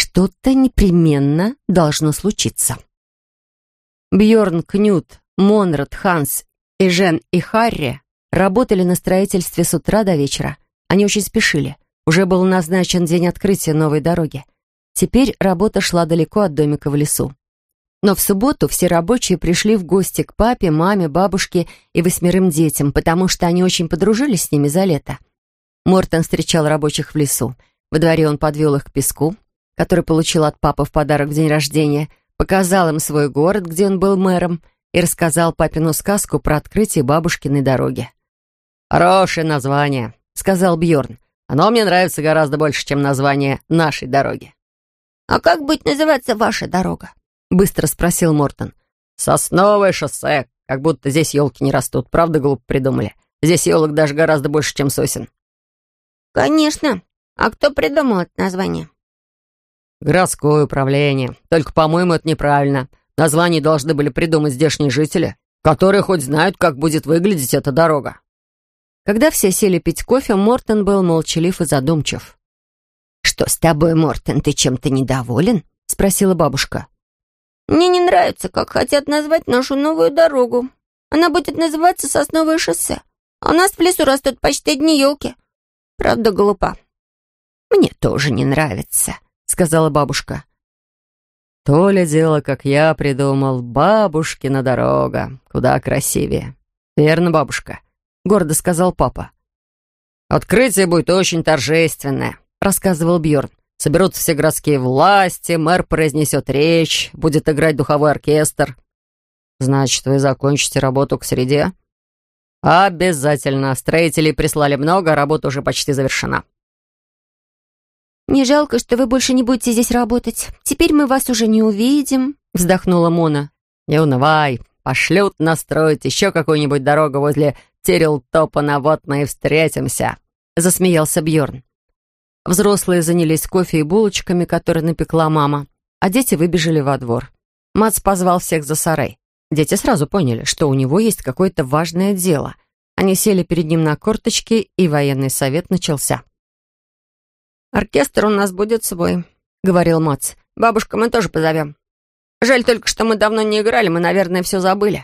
Что-то непременно должно случиться. Бьорн, Кнют, Монрад, Ханс и Жен и Харри работали на строительстве с утра до вечера. Они очень спешили. Уже был назначен день открытия новой дороги. Теперь работа шла далеко от домика в лесу. Но в субботу все рабочие пришли в гости к папе, маме, бабушке и 8 детям, потому что они очень подружились с ними за лето. Мортон встречал рабочих в лесу. Во дворе он подвел их к песку, который получил от папы в подарок в день рождения, показал им свой город, где он был мэром, и рассказал папину сказку про открытие бабушкиной дороги. «Хорошее название», — сказал Бьорн. «Оно мне нравится гораздо больше, чем название нашей дороги». «А как будет называться ваша дорога?» — быстро спросил Мортон. «Сосновое шоссе. Как будто здесь елки не растут. Правда, глупо придумали? Здесь елок даже гораздо больше, чем сосен». «Конечно. А кто придумал это название?» «Городское управление. Только, по-моему, это неправильно. Название должны были придумать здешние жители, которые хоть знают, как будет выглядеть эта дорога». Когда все сели пить кофе, Мортон был молчалив и задумчив. «Что с тобой, Мортон, ты чем-то недоволен?» — спросила бабушка. «Мне не нравится, как хотят назвать нашу новую дорогу. Она будет называться Сосновое шоссе. А у нас в лесу растут почти одни елки. Правда, глупо». «Мне тоже не нравится», — сказала бабушка. «То ли дело, как я придумал, бабушкина дорога. Куда красивее. Верно, бабушка?» — гордо сказал папа. «Открытие будет очень торжественное», — рассказывал Бьорн. «Соберутся все городские власти, мэр произнесет речь, будет играть духовой оркестр». «Значит, вы закончите работу к среде?» «Обязательно. Строителей прислали много, работа уже почти завершена». «Не жалко, что вы больше не будете здесь работать. Теперь мы вас уже не увидим», — вздохнула Мона. «Не унывай. Пошлют настроить еще какую-нибудь дорогу возле Тирилтопана, вот мы и встретимся», — засмеялся Бьорн. Взрослые занялись кофе и булочками, которые напекла мама, а дети выбежали во двор. Мац позвал всех за сарай. Дети сразу поняли, что у него есть какое-то важное дело. Они сели перед ним на корточки, и военный совет начался. «Оркестр у нас будет свой», — говорил Мац. «Бабушку мы тоже позовем. Жаль только, что мы давно не играли, мы, наверное, все забыли».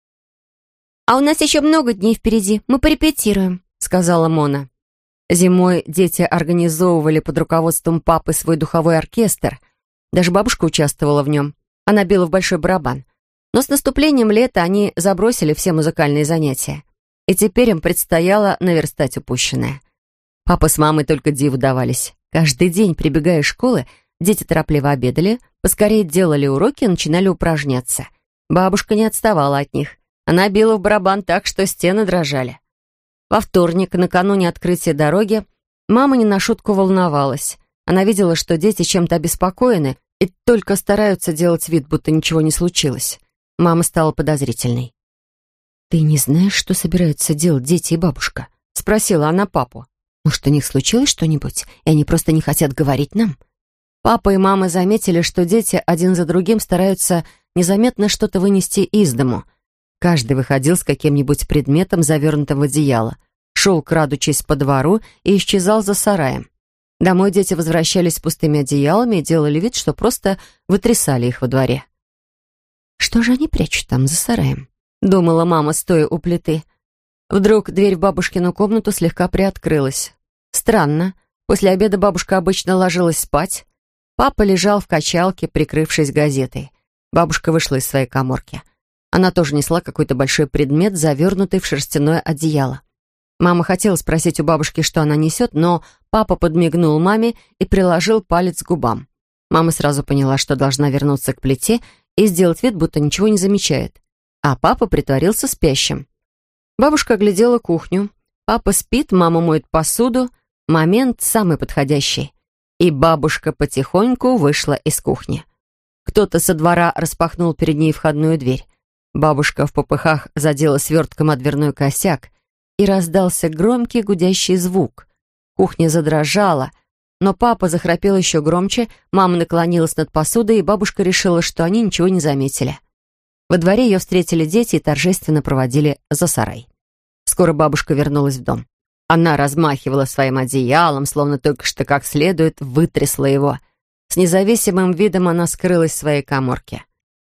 «А у нас еще много дней впереди, мы порепетируем», — сказала Мона. Зимой дети организовывали под руководством папы свой духовой оркестр. Даже бабушка участвовала в нем. Она била в большой барабан. Но с наступлением лета они забросили все музыкальные занятия. И теперь им предстояло наверстать упущенное. Папа с мамой только диву давались. Каждый день, прибегая из школы, дети торопливо обедали, поскорее делали уроки и начинали упражняться. Бабушка не отставала от них. Она била в барабан так, что стены дрожали. Во вторник, накануне открытия дороги, мама не на шутку волновалась. Она видела, что дети чем-то обеспокоены и только стараются делать вид, будто ничего не случилось. Мама стала подозрительной. «Ты не знаешь, что собираются делать дети и бабушка?» — спросила она папу. «Может, у них случилось что-нибудь, и они просто не хотят говорить нам?» Папа и мама заметили, что дети один за другим стараются незаметно что-то вынести из дому. Каждый выходил с каким-нибудь предметом, завернутым в одеяло, шел, крадучись по двору, и исчезал за сараем. Домой дети возвращались с пустыми одеялами и делали вид, что просто вытрясали их во дворе. «Что же они прячут там за сараем?» — думала мама, стоя у плиты. Вдруг дверь в бабушкину комнату слегка приоткрылась. Странно. После обеда бабушка обычно ложилась спать. Папа лежал в качалке, прикрывшись газетой. Бабушка вышла из своей каморки. Она тоже несла какой-то большой предмет, завернутый в шерстяное одеяло. Мама хотела спросить у бабушки, что она несет, но папа подмигнул маме и приложил палец к губам. Мама сразу поняла, что должна вернуться к плите и сделать вид, будто ничего не замечает. А папа притворился спящим. Бабушка оглядела кухню. Папа спит, мама моет посуду. Момент самый подходящий. И бабушка потихоньку вышла из кухни. Кто-то со двора распахнул перед ней входную дверь. Бабушка в попыхах задела свертком о дверной косяк, и раздался громкий гудящий звук. Кухня задрожала, но папа захрапел еще громче, мама наклонилась над посудой, и бабушка решила, что они ничего не заметили. Во дворе ее встретили дети и торжественно проводили за сарай. Скоро бабушка вернулась в дом. Она размахивала своим одеялом, словно только что как следует вытрясла его. С независимым видом она скрылась в своей каморке.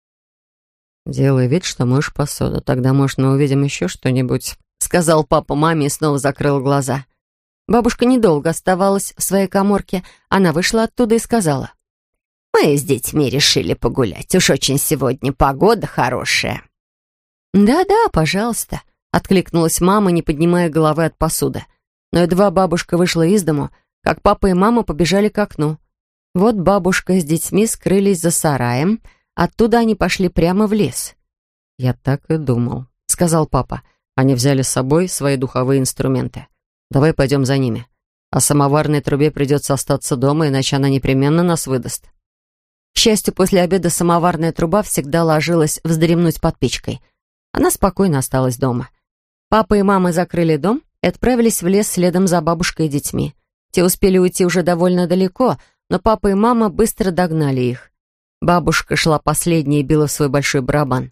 «Делай вид, что моешь посуду, тогда, может, мы увидим еще что-нибудь», — сказал папа маме и снова закрыл глаза. Бабушка недолго оставалась в своей каморке. Она вышла оттуда и сказала: «Мы с детьми решили погулять. Уж очень сегодня погода хорошая». «Да-да, пожалуйста», — откликнулась мама, не поднимая головы от посуды. Но едва бабушка вышла из дому, как папа и мама побежали к окну. Вот бабушка с детьми скрылись за сараем, оттуда они пошли прямо в лес. «Я так и думал», — сказал папа. «Они взяли с собой свои духовые инструменты. Давай пойдем за ними. А самоварной трубе придется остаться дома, иначе она непременно нас выдаст». К счастью, после обеда самоварная труба всегда ложилась вздремнуть под печкой. Она спокойно осталась дома. Папа и мама закрыли дом и отправились в лес следом за бабушкой и детьми. Те успели уйти уже довольно далеко, но папа и мама быстро догнали их. Бабушка шла последней и била в свой большой барабан.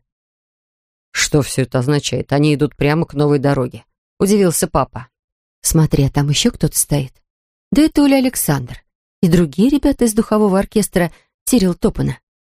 «Что все это означает? Они идут прямо к новой дороге», — удивился папа. «Смотри, а там еще кто-то стоит. Да это Оля Александр. И другие ребята из духового оркестра Тирил Топана».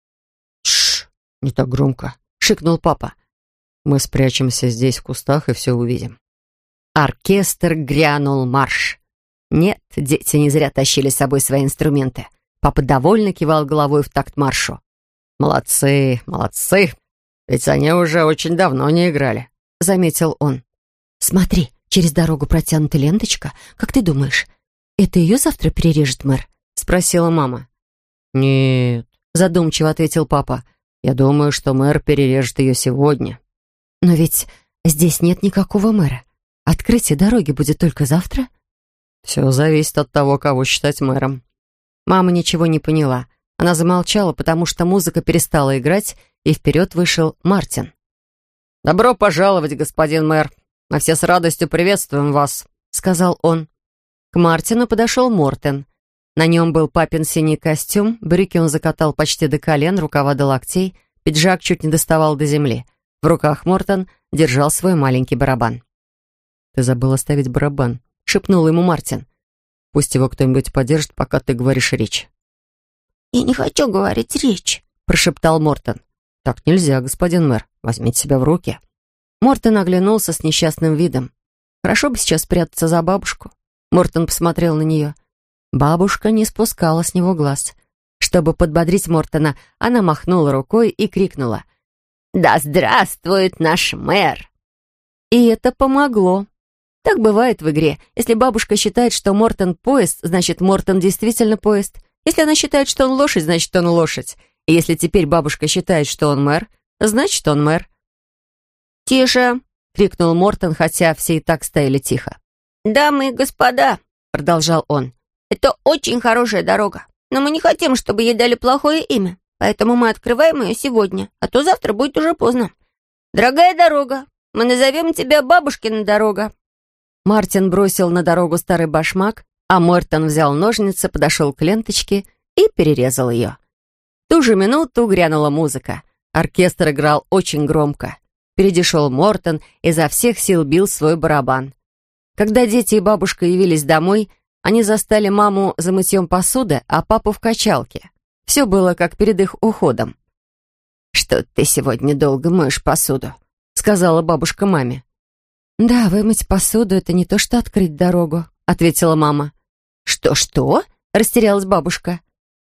«Тш, не так громко», — шикнул папа. «Мы спрячемся здесь в кустах и все увидим». Оркестр грянул марш. Нет, дети не зря тащили с собой свои инструменты. Папа довольно кивал головой в такт маршу. «Молодцы, молодцы! Ведь они уже очень давно не играли», — заметил он. «Смотри, через дорогу протянута ленточка. Как ты думаешь, это ее завтра перережет мэр?» — спросила мама. «Нет», — задумчиво ответил папа. «Я думаю, что мэр перережет ее сегодня». «Но ведь здесь нет никакого мэра. Открытие дороги будет только завтра?» «Все зависит от того, кого считать мэром». Мама ничего не поняла. Она замолчала, потому что музыка перестала играть, и вперед вышел Мартин. «Добро пожаловать, господин мэр. Мы все с радостью приветствуем вас», — сказал он. К Мартину подошел Мортен. На нем был папин синий костюм, брюки он закатал почти до колен, рукава до локтей, пиджак чуть не доставал до земли. В руках Мортен держал свой маленький барабан. «Ты забыл оставить барабан», — шепнул ему Мартин. «Пусть его кто-нибудь подержит, пока ты говоришь речь». «Я не хочу говорить речь», — прошептал Мортен. «Так нельзя, господин мэр. Возьмите себя в руки». Мортен оглянулся с несчастным видом. Хорошо бы сейчас спрятаться за бабушку. Мортен посмотрел на нее. Бабушка не спускала с него глаз. Чтобы подбодрить Мортена, она махнула рукой и крикнула: «Да здравствует наш мэр!» И это помогло. Так бывает в игре. Если бабушка считает, что Мортен поезд, значит, Мортен действительно поезд. Если она считает, что он лошадь, значит, он лошадь. И если теперь бабушка считает, что он мэр, значит, он мэр. «Тише!» — крикнул Мортен, хотя все и так стояли тихо. «Дамы и господа!» — продолжал он. «Это очень хорошая дорога, но мы не хотим, чтобы ей дали плохое имя, поэтому мы открываем ее сегодня, а то завтра будет уже поздно. Дорогая дорога, мы назовем тебя Бабушкина дорога». Мартин бросил на дорогу старый башмак, а Мортен взял ножницы, подошел к ленточке и перерезал ее. В ту же минуту грянула музыка. Оркестр играл очень громко. Впереди шел Мортен, изо всех сил бил свой барабан. Когда дети и бабушка явились домой, они застали маму за мытьем посуды, а папу в качалке. Все было как перед их уходом. «Что ты сегодня долго моешь посуду?» — сказала бабушка маме. «Да, вымыть посуду — это не то, что открыть дорогу», — ответила мама. «Что-что?» — растерялась бабушка.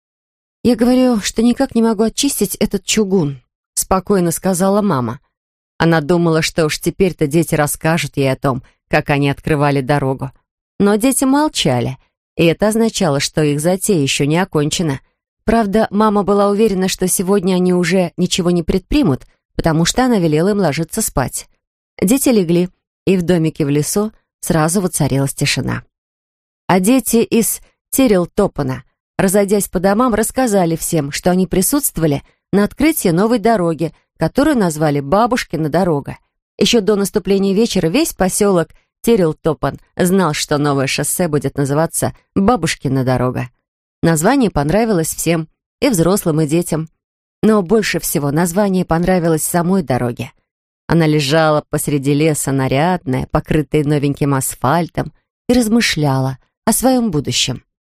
«Я говорю, что никак не могу очистить этот чугун», — спокойно сказала мама. Она думала, что уж теперь-то дети расскажут ей о том, как они открывали дорогу. Но дети молчали, и это означало, что их затея еще не окончена. Правда, мама была уверена, что сегодня они уже ничего не предпримут, потому что она велела им ложиться спать. Дети легли, и в домике в лесу сразу воцарилась тишина. А дети из Тирил Топана, разойдясь по домам, рассказали всем, что они присутствовали на открытии новой дороги, которую назвали «Бабушкина дорога». Еще до наступления вечера весь поселок Тирил Топан знал, что новое шоссе будет называться «Бабушкина дорога». Название понравилось всем, и взрослым, и детям. Но больше всего название понравилось самой дороге. Она лежала посреди леса, нарядная, покрытая новеньким асфальтом, и размышляла о своем будущем.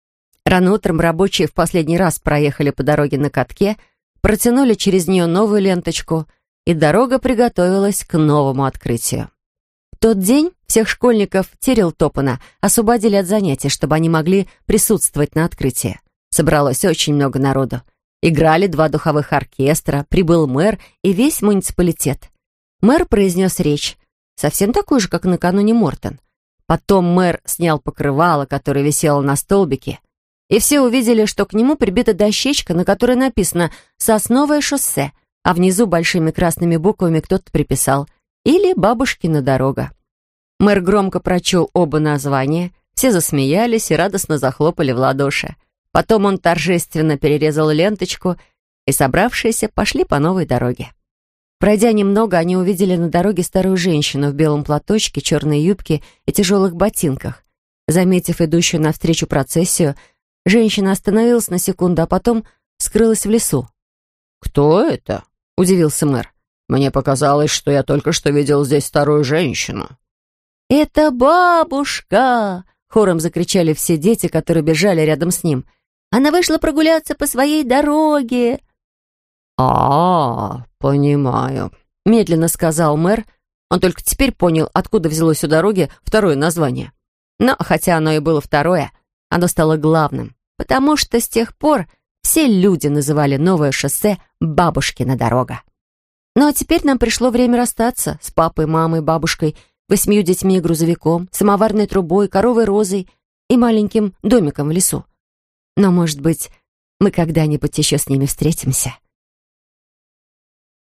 Рано утром рабочие в последний раз проехали по дороге на катке, протянули через нее новую ленточку, и дорога приготовилась к новому открытию. В тот день всех школьников Тирилтопана освободили от занятий, чтобы они могли присутствовать на открытии. Собралось очень много народу. Играли 2 духовых оркестра, прибыл мэр и весь муниципалитет. Мэр произнес речь, совсем такую же, как накануне Мортон. Потом мэр снял покрывало, которое висело на столбике, и все увидели, что к нему прибита дощечка, на которой написано «Сосновое шоссе», а внизу большими красными буквами кто-то приписал «Или Бабушкина дорога». Мэр громко прочел оба названия, все засмеялись и радостно захлопали в ладоши. Потом он торжественно перерезал ленточку, и собравшиеся пошли по новой дороге. Пройдя немного, они увидели на дороге старую женщину в белом платочке, черной юбке и тяжелых ботинках. Заметив идущую навстречу процессию, женщина остановилась на секунду, а потом скрылась в лесу. «Кто это?» — удивился мэр. «Мне показалось, что я только что видел здесь старую женщину». «Это бабушка!» — хором закричали все дети, которые бежали рядом с ним. «Она вышла прогуляться по своей дороге!» Понимаю», — медленно сказал мэр. Он только теперь понял, откуда взялось у дороги второе название. Но, хотя оно и было второе, оно стало главным, потому что с тех пор все люди называли новое шоссе «Бабушкина дорога». Ну а теперь нам пришло время расстаться с папой, мамой, бабушкой, 8 детьми и грузовиком, самоварной трубой, коровой Розой и маленьким домиком в лесу. Но, может быть, мы когда-нибудь еще с ними встретимся.